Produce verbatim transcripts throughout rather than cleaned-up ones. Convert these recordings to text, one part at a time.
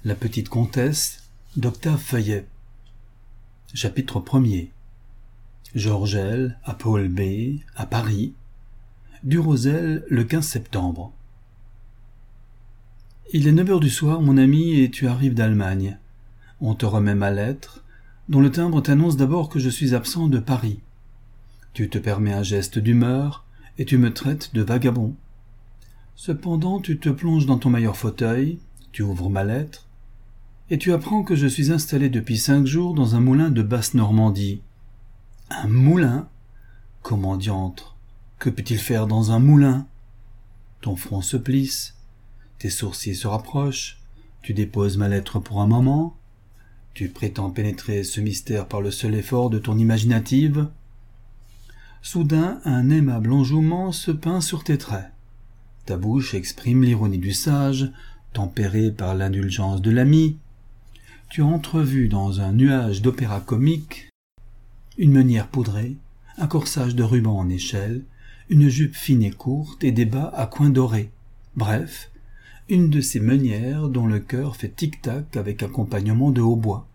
La petite comtesse d'Octave Feuillet. Chapitre premier. Georgel, à Paul B, à Paris. Du Rosel, le quinze septembre. Il est neuf heures du soir, mon ami, et tu arrives d'Allemagne. On te remet ma lettre, dont le timbre t'annonce d'abord que je suis absent de Paris. Tu te permets un geste d'humeur, et tu me traites de vagabond. Cependant, tu te plonges dans ton meilleur fauteuil, tu ouvres ma lettre, et tu apprends que je suis installé depuis cinq jours dans un moulin de Basse-Normandie. Un moulin ? Comment diantre ? Que peut-il faire dans un moulin ? Ton front se plisse, tes sourcils se rapprochent, tu déposes ma lettre pour un moment, tu prétends pénétrer ce mystère par le seul effort de ton imaginative. Soudain, un aimable enjouement se peint sur tes traits. Ta bouche exprime l'ironie du sage, tempérée par l'indulgence de l'ami. Tu as entrevu dans un nuage d'opéra comique une meunière poudrée, un corsage de ruban en échelle, une jupe fine et courte et des bas à coins dorés. Bref, une de ces meunières dont le cœur fait tic-tac avec accompagnement de hautbois.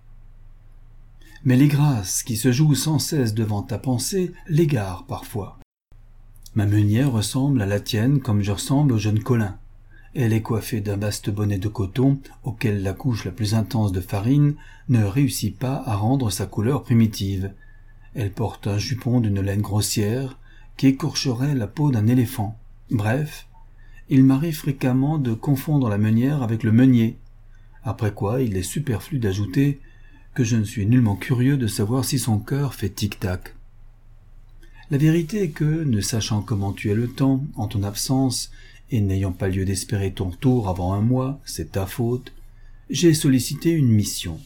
Mais les grâces qui se jouent sans cesse devant ta pensée l'égarent parfois. Ma meunière ressemble à la tienne comme je ressemble au jeune Colin. Elle est coiffée d'un vaste bonnet de coton auquel la couche la plus intense de farine ne réussit pas à rendre sa couleur primitive. Elle porte un jupon d'une laine grossière qui écorcherait la peau d'un éléphant. Bref, il m'arrive fréquemment de confondre la meunière avec le meunier, après quoi il est superflu d'ajouter que je ne suis nullement curieux de savoir si son cœur fait tic-tac. La vérité est que, ne sachant comment tuer le temps en ton absence et n'ayant pas lieu d'espérer ton retour avant un mois, c'est ta faute, j'ai sollicité une mission.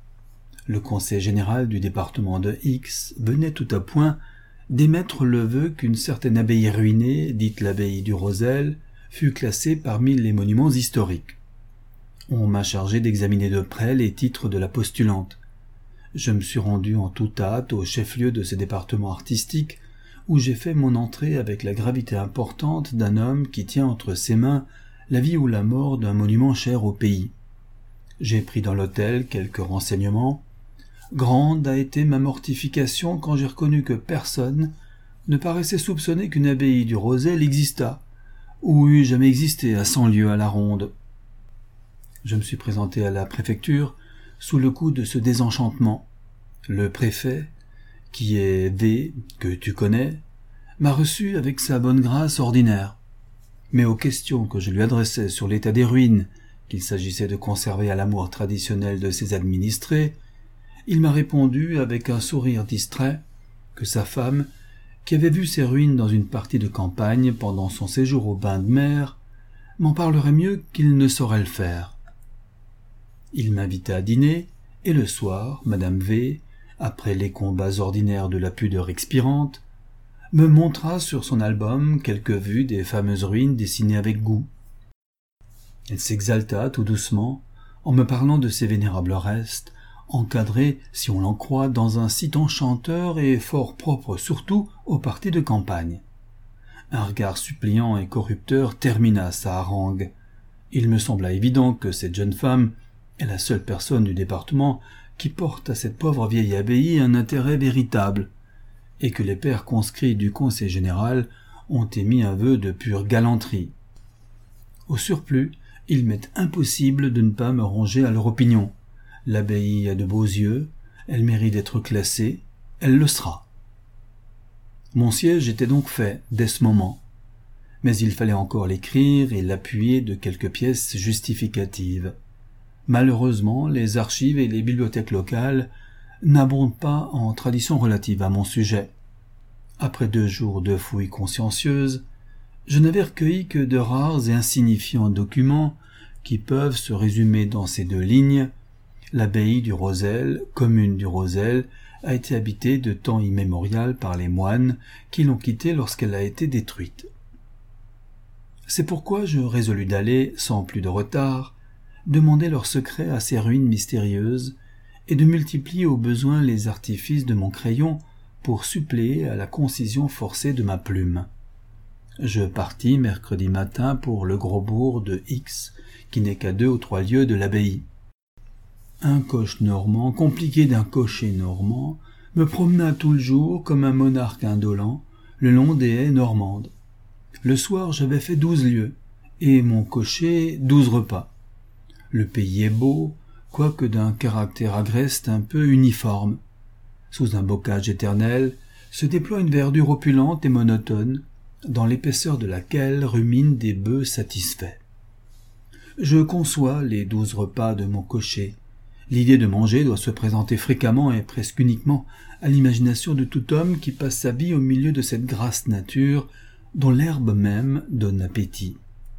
Le conseil général du département de X venait tout à point d'émettre le vœu qu'une certaine abbaye ruinée, dite l'abbaye du Rosel, fût classée parmi les monuments historiques. On m'a chargé d'examiner de près les titres de la postulante. Je me suis rendu en toute hâte au chef-lieu de ce département artistique, où j'ai fait mon entrée avec la gravité importante d'un homme qui tient entre ses mains la vie ou la mort d'un monument cher au pays. J'ai pris dans l'hôtel quelques renseignements. Grande a été ma mortification quand j'ai reconnu que personne ne paraissait soupçonner qu'une abbaye du Rosel existât, ou eût jamais existé à cent lieues à la ronde. Je me suis présenté à la préfecture sous le coup de ce désenchantement. Le préfet, qui est V, que tu connais, m'a reçu avec sa bonne grâce ordinaire. Mais aux questions que je lui adressais sur l'état des ruines qu'il s'agissait de conserver à l'amour traditionnel de ses administrés, il m'a répondu avec un sourire distrait que sa femme, qui avait vu ces ruines dans une partie de campagne pendant son séjour au bain de mer, m'en parlerait mieux qu'il ne saurait le faire. Il m'invita à dîner, et le soir, Madame V, après les combats ordinaires de la pudeur expirante, me montra sur son album quelques vues des fameuses ruines dessinées avec goût. Elle s'exalta tout doucement en me parlant de ces vénérables restes, encadrés, si on l'en croit, dans un site enchanteur et fort propre surtout aux parties de campagne. Un regard suppliant et corrupteur termina sa harangue. Il me sembla évident que cette jeune femme est la seule personne du département qui porte à cette pauvre vieille abbaye un intérêt véritable, et que les pères conscrits du conseil général ont émis un vœu de pure galanterie. Au surplus, il m'est impossible de ne pas me ranger à leur opinion. L'abbaye a de beaux yeux, elle mérite d'être classée, elle le sera. Mon siège était donc fait dès ce moment, mais il fallait encore l'écrire et l'appuyer de quelques pièces justificatives. Malheureusement, les archives et les bibliothèques locales n'abondent pas en traditions relatives à mon sujet. Après deux jours de fouilles consciencieuses, je n'avais recueilli que de rares et insignifiants documents qui peuvent se résumer dans ces deux lignes. L'abbaye du Rosel, commune du Rosel, a été habitée de temps immémorial par les moines qui l'ont quittée lorsqu'elle a été détruite. C'est pourquoi je résolus d'aller, sans plus de retard, demander leur secret à ces ruines mystérieuses et de multiplier au besoin les artifices de mon crayon pour suppléer à la concision forcée de ma plume. Je partis mercredi matin pour le gros bourg de X, qui n'est qu'à deux ou trois lieues de l'abbaye. un coche normand, compliqué d'un cocher normand, me promena tout le jour comme un monarque indolent le long des haies normandes. Le soir, j'avais fait douze lieues, et mon cocher douze repas. Le pays est beau, quoique d'un caractère agreste un peu uniforme. Sous un bocage éternel se déploie une verdure opulente et monotone, dans l'épaisseur de laquelle ruminent des bœufs satisfaits. Je conçois les douze repas de mon cocher. L'idée de manger doit se présenter fréquemment et presque uniquement à l'imagination de tout homme qui passe sa vie au milieu de cette grasse nature dont l'herbe même donne appétit.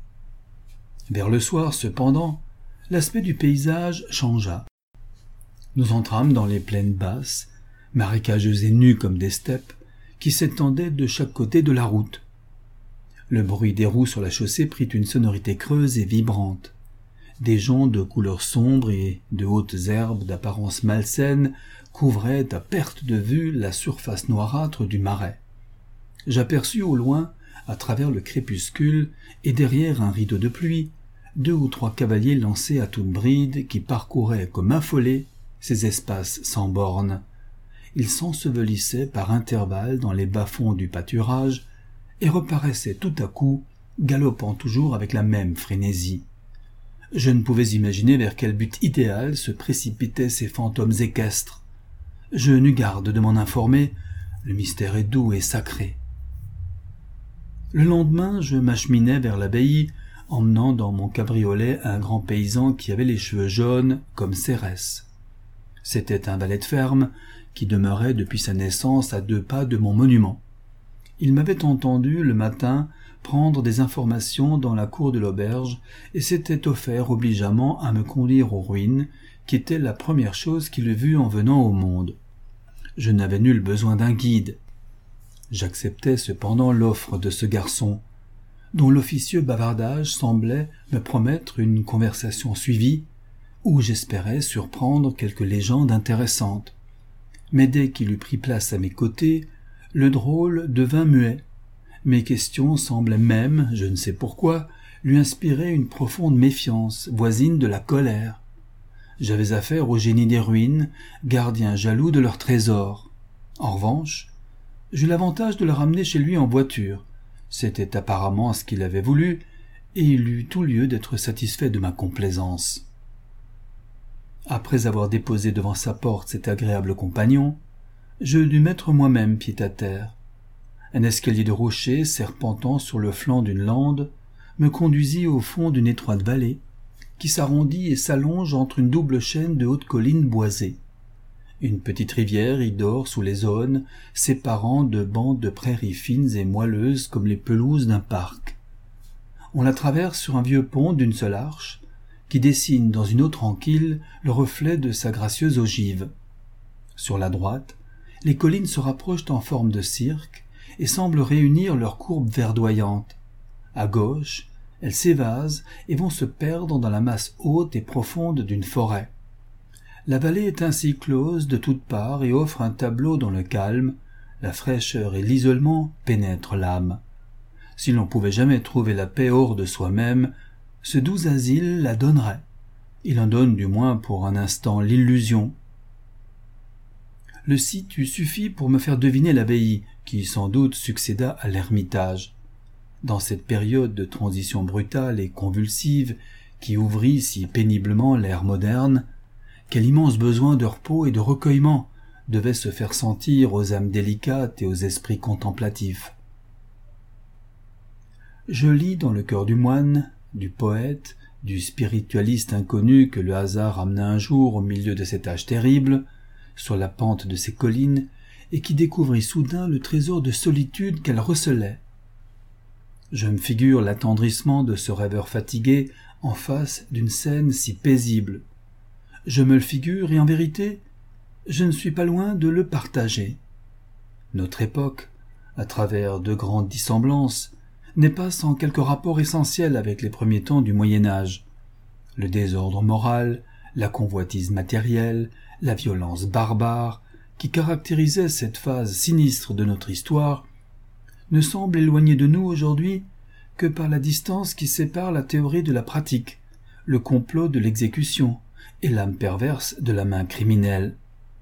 Vers le soir, cependant, l'aspect du paysage changea. Nous entrâmes dans les plaines basses, marécageuses et nues comme des steppes, qui s'étendaient de chaque côté de la route. Le bruit des roues sur la chaussée prit une sonorité creuse et vibrante. Des joncs de couleur sombre et de hautes herbes d'apparence malsaine couvraient à perte de vue la surface noirâtre du marais. J'aperçus au loin, à travers le crépuscule et derrière un rideau de pluie, deux ou trois cavaliers lancés à toute bride qui parcouraient comme affolés ces espaces sans bornes. Ils s'ensevelissaient par intervalles dans les bas-fonds du pâturage et reparaissaient tout à coup, galopant toujours avec la même frénésie. Je ne pouvais imaginer vers quel but idéal se précipitaient ces fantômes équestres. Je n'eus garde de m'en informer, le mystère est doux et sacré. Le lendemain, je m'acheminai vers l'abbaye, emmenant dans mon cabriolet un grand paysan qui avait les cheveux jaunes comme Cérès. C'était un valet de ferme qui demeurait depuis sa naissance à deux pas de mon monument. Il m'avait entendu le matin prendre des informations dans la cour de l'auberge et s'était offert obligeamment à me conduire aux ruines, qui était la première chose qu'il eût vue en venant au monde. Je n'avais nul besoin d'un guide. J'acceptai cependant l'offre de ce garçon, dont l'officieux bavardage semblait me promettre une conversation suivie, où j'espérais surprendre quelque légende intéressante. Mais dès qu'il eut pris place à mes côtés, le drôle devint muet. Mes questions semblaient même, je ne sais pourquoi, lui inspirer une profonde méfiance, voisine de la colère. J'avais affaire au génie des ruines, gardien jaloux de leurs trésors. En revanche, j'eus l'avantage de le ramener chez lui en voiture. C'était apparemment ce qu'il avait voulu, et il eut tout lieu d'être satisfait de ma complaisance. Après avoir déposé devant sa porte cet agréable compagnon, je dus mettre moi-même pied à terre. Un escalier de rochers serpentant sur le flanc d'une lande me conduisit au fond d'une étroite vallée qui s'arrondit et s'allonge entre une double chaîne de hautes collines boisées. Une petite rivière y dort sous les aunes, séparant de bandes de prairies fines et moelleuses comme les pelouses d'un parc. On la traverse sur un vieux pont d'une seule arche, qui dessine dans une eau tranquille le reflet de sa gracieuse ogive. Sur la droite, les collines se rapprochent en forme de cirque et semblent réunir leurs courbes verdoyantes. À gauche, elles s'évasent et vont se perdre dans la masse haute et profonde d'une forêt. La vallée est ainsi close de toutes parts et offre un tableau dont le calme, la fraîcheur et l'isolement pénètrent l'âme. Si l'on pouvait jamais trouver la paix hors de soi-même, ce doux asile la donnerait. Il en donne du moins pour un instant l'illusion. Le site eût suffi pour me faire deviner l'abbaye, qui sans doute succéda à l'ermitage. Dans cette période de transition brutale et convulsive qui ouvrit si péniblement l'ère moderne, quel immense besoin de repos et de recueillement devait se faire sentir aux âmes délicates et aux esprits contemplatifs. Je lis dans le cœur du moine, du poète, du spiritualiste inconnu que le hasard amena un jour au milieu de cet âge terrible, sur la pente de ces collines, et qui découvrit soudain le trésor de solitude qu'elle recelait. Je me figure l'attendrissement de ce rêveur fatigué en face d'une scène si paisible. Je me le figure et en vérité, je ne suis pas loin de le partager. Notre époque, à travers de grandes dissemblances, n'est pas sans quelque rapport essentiel avec les premiers temps du Moyen-Âge. Le désordre moral, la convoitise matérielle, la violence barbare, qui caractérisait cette phase sinistre de notre histoire, ne semblent éloignés de nous aujourd'hui que par la distance qui sépare la théorie de la pratique, le complot de l'exécution, et l'âme perverse de la main criminelle.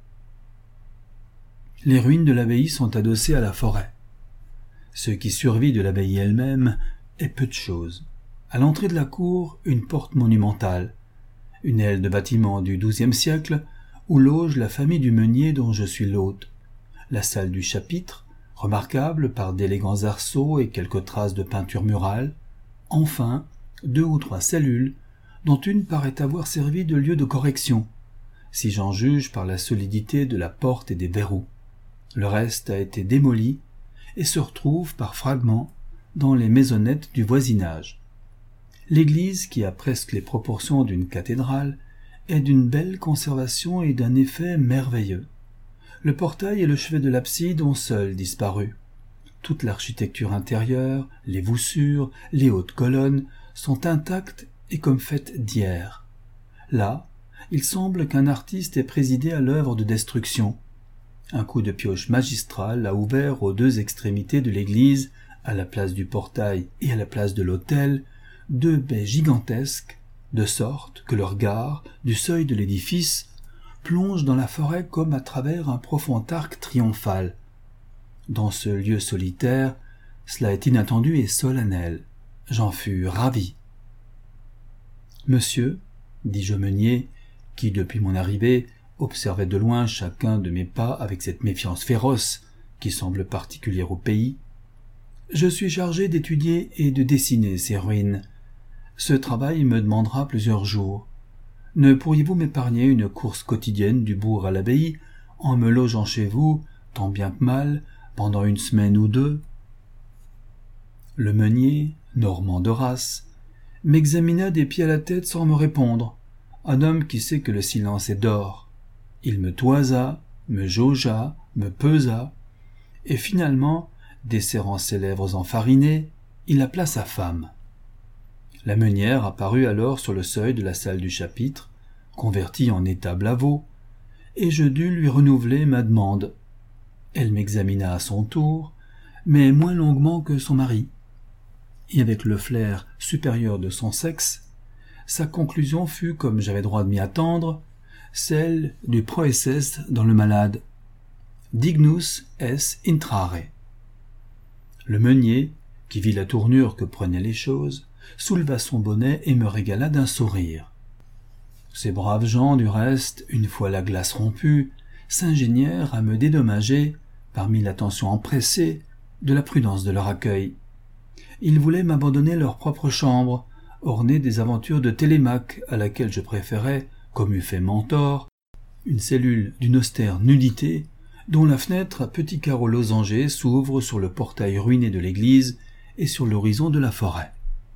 Les ruines de l'abbaye sont adossées à la forêt. Ce qui survit de l'abbaye elle-même est peu de chose. À l'entrée de la cour, une porte monumentale, une aile de bâtiment du douzième siècle, où loge la famille du meunier dont je suis l'hôte, la salle du chapitre, remarquable par d'élégants arceaux et quelques traces de peinture murale, enfin deux ou trois cellules, dont une paraît avoir servi de lieu de correction, si j'en juge par la solidité de la porte et des verrous. Le reste a été démoli et se retrouve par fragments dans les maisonnettes du voisinage. L'église, qui a presque les proportions d'une cathédrale, est d'une belle conservation et d'un effet merveilleux. Le portail et le chevet de l'abside ont seuls disparu. Toute l'architecture intérieure, les voussures, les hautes colonnes sont intactes et comme faites d'hier. Là, il semble qu'un artiste ait présidé à l'œuvre de destruction. Un coup de pioche magistral a ouvert aux deux extrémités de l'église, à la place du portail et à la place de l'autel, deux baies gigantesques, de sorte que le regard, du seuil de l'édifice, plonge dans la forêt comme à travers un profond arc triomphal. Dans ce lieu solitaire, cela est inattendu et solennel. J'en fus ravi. « Monsieur, dis-je au meunier, qui, depuis mon arrivée, observait de loin chacun de mes pas avec cette méfiance féroce qui semble particulière au pays, je suis chargé d'étudier et de dessiner ces ruines. Ce travail me demandera plusieurs jours. Ne pourriez-vous m'épargner une course quotidienne du bourg à l'abbaye, en me logeant chez vous, tant bien que mal, pendant une semaine ou deux ?» Le meunier, normand de race, m'examina des pieds à la tête sans me répondre, un homme qui sait que le silence est d'or. Il me toisa, me jaugea, me pesa, et finalement, desserrant ses lèvres enfarinées, il appela sa femme. La meunière apparut alors sur le seuil de la salle du chapitre, convertie en étable à veau, et je dus lui renouveler ma demande. Elle m'examina à son tour, mais moins longuement que son mari, et avec le flair supérieur de son sexe, sa conclusion fut, comme j'avais droit de m'y attendre, celle du proeses dans le malade. Dignus es intrare. Le meunier, qui vit la tournure que prenaient les choses, souleva son bonnet et me régala d'un sourire. Ces braves gens, du reste, une fois la glace rompue, s'ingénièrent à me dédommager, parmi l'attention empressée, de la prudence de leur accueil. Ils voulaient m'abandonner leur propre chambre, ornée des aventures de Télémaque, à laquelle je préférais, comme eût fait Mentor, une cellule d'une austère nudité, dont la fenêtre à petits carreaux losangés s'ouvre sur le portail ruiné de l'église et sur l'horizon de la forêt.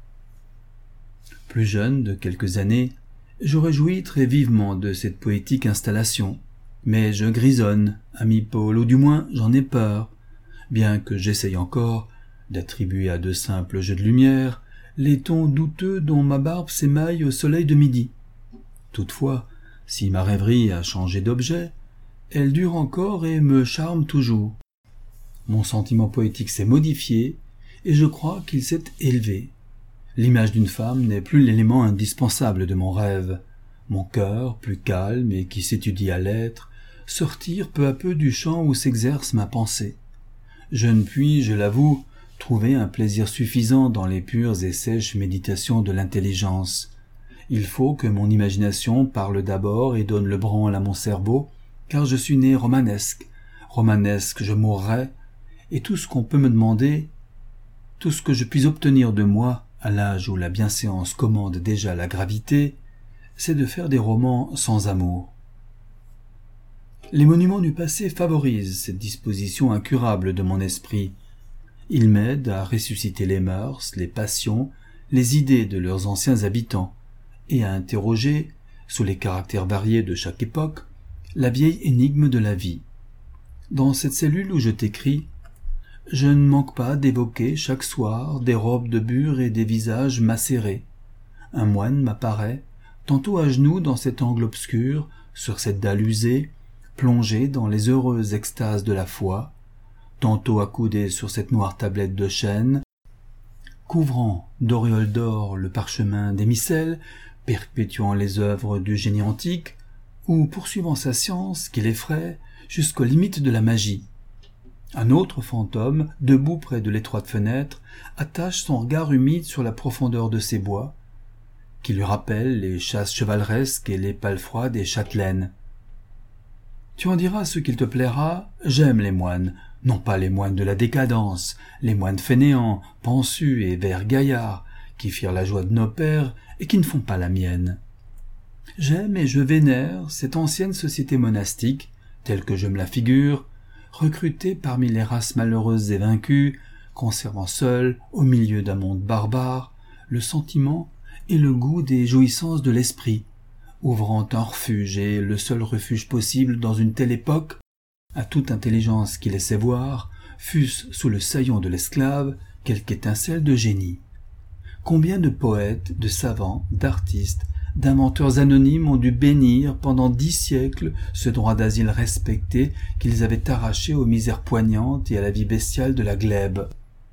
Plus jeune de quelques années, je réjouis très vivement de cette poétique installation, mais je grisonne, ami Paul, ou du moins j'en ai peur, bien que j'essaye encore d'attribuer à de simples jeux de lumière les tons douteux dont ma barbe s'émaille au soleil de midi. Toutefois, si ma rêverie a changé d'objet, elle dure encore et me charme toujours. Mon sentiment poétique s'est modifié, et je crois qu'il s'est élevé. L'image d'une femme n'est plus l'élément indispensable de mon rêve. Mon cœur, plus calme et qui s'étudie à l'être, sortir peu à peu du champ où s'exerce ma pensée. Je ne puis, je l'avoue, trouver un plaisir suffisant dans les pures et sèches méditations de l'intelligence. Il faut que mon imagination parle d'abord et donne le branle à mon cerveau, car je suis né romanesque. Romanesque, je mourrai, et tout ce qu'on peut me demander, tout ce que je puis obtenir de moi, à l'âge où la bienséance commande déjà la gravité, c'est de faire des romans sans amour. Les monuments du passé favorisent cette disposition incurable de mon esprit. Ils m'aident à ressusciter les mœurs, les passions, les idées de leurs anciens habitants, et à interroger, sous les caractères variés de chaque époque, la vieille énigme de la vie. Dans cette cellule où je t'écris, je ne manque pas d'évoquer chaque soir des robes de bure et des visages macérés. Un moine m'apparaît, tantôt à genoux dans cet angle obscur, sur cette dalle usée, plongé dans les heureuses extases de la foi, tantôt accoudé sur cette noire tablette de chêne, couvrant d'auréoles d'or le parchemin des missels, perpétuant les œuvres du génie antique, ou poursuivant sa science qui l'effraie jusqu'aux limites de la magie. Un autre fantôme, debout près de l'étroite fenêtre, attache son regard humide sur la profondeur de ces bois, qui lui rappellent les chasses chevaleresques et les palefroides des châtelaines. Tu en diras ce qu'il te plaira, j'aime les moines, non pas les moines de la décadence, les moines fainéants, pensus et verts gaillards, qui firent la joie de nos pères et qui ne font pas la mienne. J'aime et je vénère cette ancienne société monastique, telle que je me la figure, recrutée parmi les races malheureuses et vaincues, conservant seule, au milieu d'un monde barbare, le sentiment et le goût des jouissances de l'esprit, ouvrant un refuge et le seul refuge possible dans une telle époque, à toute intelligence qui laissait voir, fût-ce sous le saillon de l'esclave, quelque étincelle de génie. Combien de poètes, de savants, d'artistes, d'inventeurs anonymes ont dû bénir pendant dix siècles ce droit d'asile respecté qu'ils avaient arraché aux misères poignantes et à la vie bestiale de la glèbe.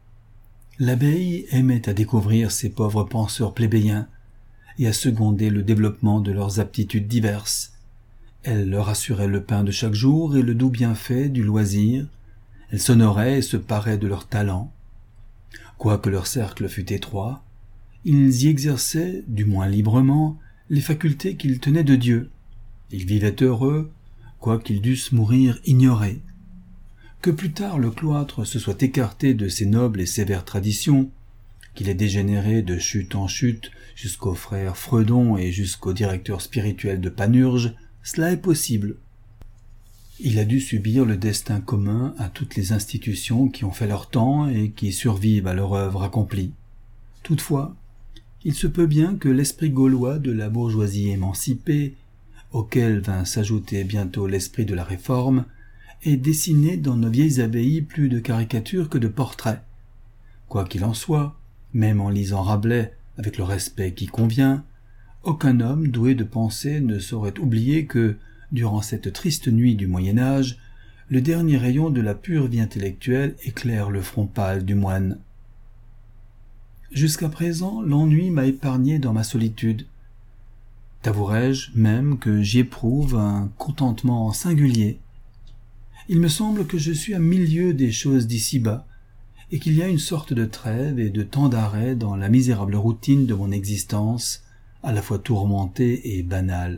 L'abeille aimait à découvrir ces pauvres penseurs plébéiens et à seconder le développement de leurs aptitudes diverses. Elle leur assurait le pain de chaque jour et le doux bienfait du loisir. Elle s'honorait et se parait de leurs talents. Quoique leur cercle fût étroit, ils y exerçaient, du moins librement, les facultés qu'ils tenaient de Dieu. Ils vivaient heureux, quoiqu'ils dussent mourir ignorés. Que plus tard le cloître se soit écarté de ses nobles et sévères traditions, qu'il ait dégénéré de chute en chute jusqu'au frère Freudon et jusqu'au directeur spirituel de Panurge, cela est possible. Il a dû subir le destin commun à toutes les institutions qui ont fait leur temps et qui survivent à leur œuvre accomplie. Toutefois, il se peut bien que l'esprit gaulois de la bourgeoisie émancipée, auquel vint s'ajouter bientôt l'esprit de la Réforme, ait dessiné dans nos vieilles abbayes plus de caricatures que de portraits. Quoi qu'il en soit, même en lisant Rabelais avec le respect qui convient, aucun homme doué de pensée ne saurait oublier que, durant cette triste nuit du Moyen-Âge, le dernier rayon de la pure vie intellectuelle éclaire le front pâle du moine. Jusqu'à présent, l'ennui m'a épargné dans ma solitude. T'avouerai-je même que j'y éprouve un contentement singulier. Il me semble que je suis à milieu des choses d'ici-bas, et qu'il y a une sorte de trêve et de temps d'arrêt dans la misérable routine de mon existence, à la fois tourmentée et banale.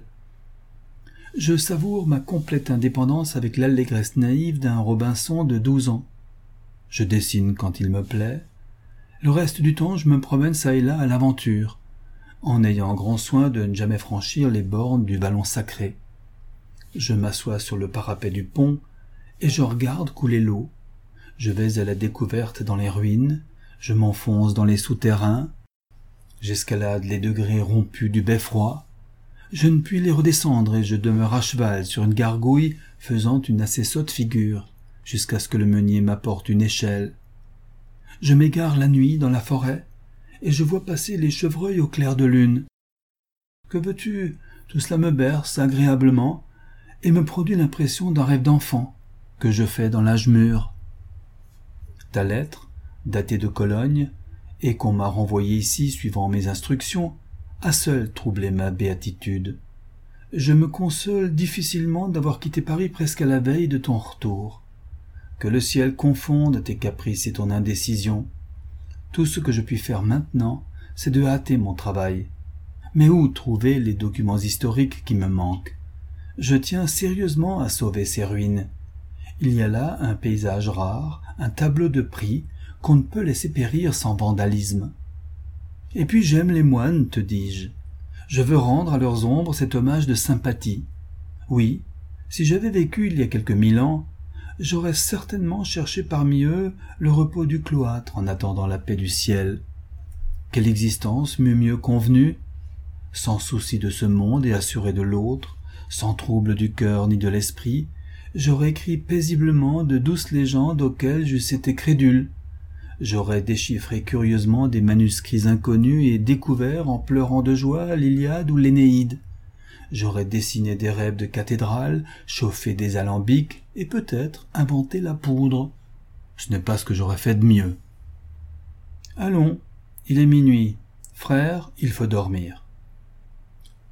Je savoure ma complète indépendance avec l'allégresse naïve d'un Robinson de douze ans. Je dessine quand il me plaît. Le reste du temps, je me promène çà et là à l'aventure, en ayant grand soin de ne jamais franchir les bornes du vallon sacré. Je m'assois sur le parapet du pont, et je regarde couler l'eau. Je vais à la découverte dans les ruines, je m'enfonce dans les souterrains, j'escalade les degrés rompus du beffroi, je ne puis les redescendre et je demeure à cheval sur une gargouille faisant une assez sotte figure, jusqu'à ce que le meunier m'apporte une échelle. Je m'égare la nuit dans la forêt, et je vois passer les chevreuils au clair de lune. Que veux-tu? Tout cela me berce agréablement, et me produit l'impression d'un rêve d'enfant, que je fais dans l'âge mûr. Ta lettre, datée de Cologne, et qu'on m'a renvoyée ici suivant mes instructions, a seule troublé ma béatitude. Je me console difficilement d'avoir quitté Paris presque à la veille de ton retour. Que le ciel confonde tes caprices et ton indécision. Tout ce que je puis faire maintenant, c'est de hâter mon travail. Mais où trouver les documents historiques qui me manquent? Je tiens sérieusement à sauver ces ruines. Il y a là un paysage rare, un tableau de prix, qu'on ne peut laisser périr sans vandalisme. Et puis j'aime les moines, te dis-je. Je veux rendre à leurs ombres cet hommage de sympathie. Oui, si j'avais vécu il y a quelques mille ans, j'aurais certainement cherché parmi eux le repos du cloître en attendant la paix du ciel. Quelle existence m'eût mieux convenu, sans souci de ce monde et assuré de l'autre, sans trouble du cœur ni de l'esprit, j'aurais écrit paisiblement de douces légendes auxquelles j'eusse été crédule. J'aurais déchiffré curieusement des manuscrits inconnus et découvert en pleurant de joie l'Iliade ou l'Énéide. J'aurais dessiné des rêves de cathédrales, chauffé des alambics et peut-être inventé la poudre. Ce n'est pas ce que j'aurais fait de mieux. Allons, il est minuit. Frère, il faut dormir.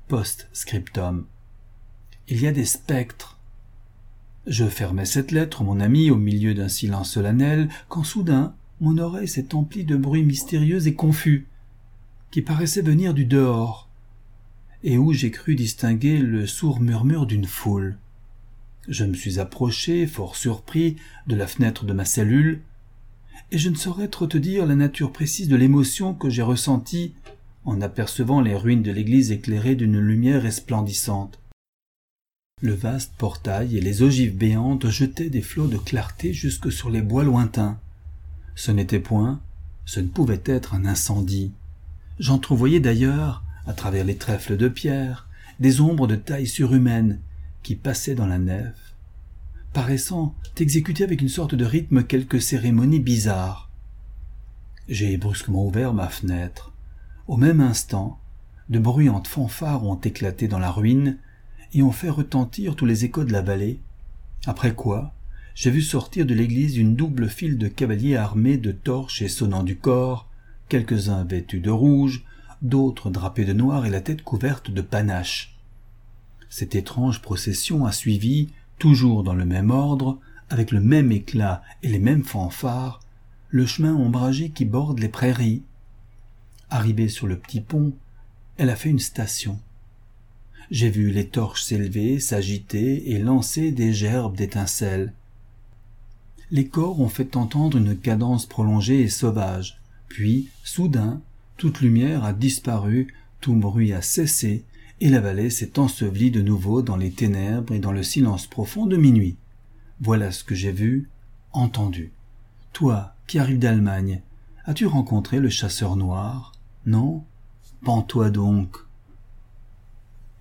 Post-scriptum. Il y a des spectres. Je fermais cette lettre, mon ami, au milieu d'un silence solennel, quand soudain mon oreille s'est emplie de bruits mystérieux et confus, qui paraissaient venir du dehors, et où j'ai cru distinguer le sourd murmure d'une foule. Je me suis approché, fort surpris, de la fenêtre de ma cellule, et je ne saurais trop te dire la nature précise de l'émotion que j'ai ressentie en apercevant les ruines de l'église éclairées d'une lumière resplendissante. Le vaste portail et les ogives béantes jetaient des flots de clarté jusque sur les bois lointains. Ce n'était point, ce ne pouvait être un incendie. J'entrevoyais d'ailleurs, à travers les trèfles de pierre, des ombres de taille surhumaine qui passaient dans la nef, paraissant exécuter avec une sorte de rythme quelque cérémonie bizarre. J'ai brusquement ouvert ma fenêtre. Au même instant, de bruyantes fanfares ont éclaté dans la ruine et ont fait retentir tous les échos de la vallée, après quoi j'ai vu sortir de l'église une double file de cavaliers armés de torches et sonnant du cor, quelques-uns vêtus de rouge, d'autres drapés de noir et la tête couverte de panaches. Cette étrange procession a suivi, toujours dans le même ordre, avec le même éclat et les mêmes fanfares, le chemin ombragé qui borde les prairies. Arrivée sur le petit pont, elle a fait une station. J'ai vu les torches s'élever, s'agiter et lancer des gerbes d'étincelles. Les cors ont fait entendre une cadence prolongée et sauvage, puis, soudain, toute lumière a disparu, tout bruit a cessé, et la vallée s'est ensevelie de nouveau dans les ténèbres et dans le silence profond de minuit. Voilà ce que j'ai vu, entendu. Toi, qui arrives d'Allemagne, as-tu rencontré le chasseur noir? Non? Pends-toi donc.